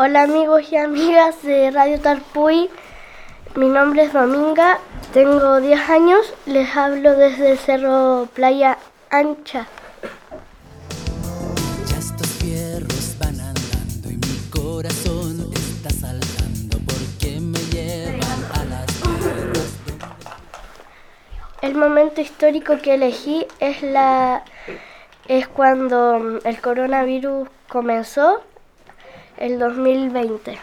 Hola amigos y amigas de Radio Tarpuy, mi nombre es Dominga, tengo 10 años, les hablo desde el Cerro Playa Ancha. Ya estos fierros van andando y mi corazón está saltando porque me llevan a las tierras. El momento histórico que elegí es cuando el coronavirus comenzó, el 2020.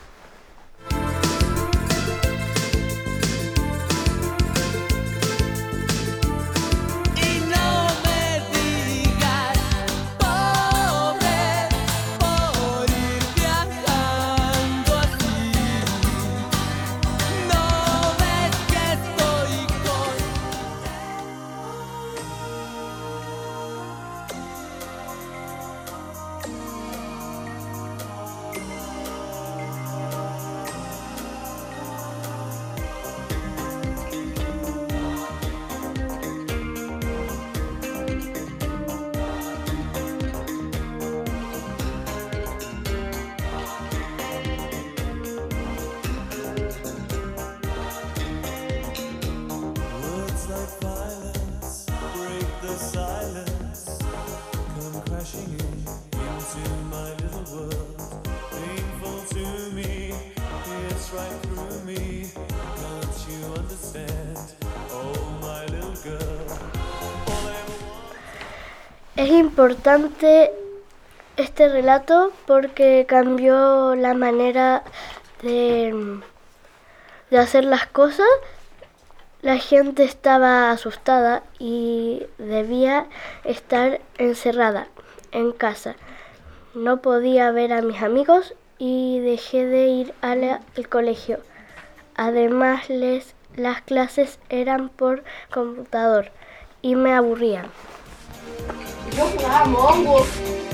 Es importante este relato porque cambió la manera de hacer las cosas. La gente estaba asustada y debía estar encerrada en casa. No podía ver a mis amigos y dejé de ir al colegio. Además, las clases eran por computador y me aburrían. Yo jugaba Mongo.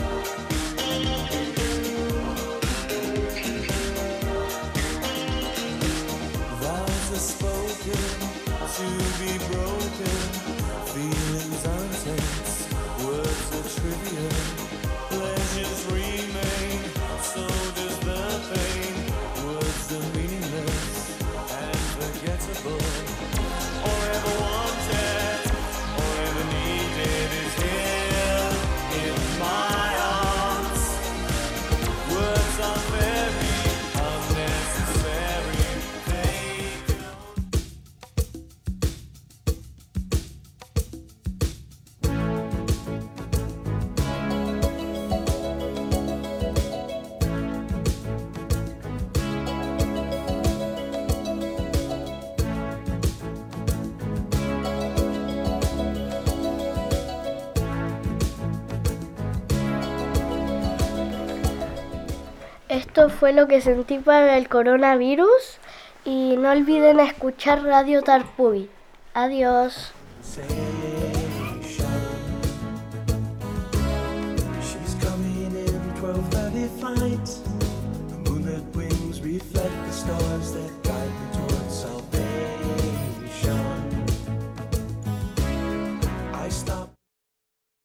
Esto fue lo que sentí para el coronavirus y no olviden escuchar Radio Tarpuy. Adiós. She's coming in 12:30 flight. The moonlit wings reflect the stars that guide me.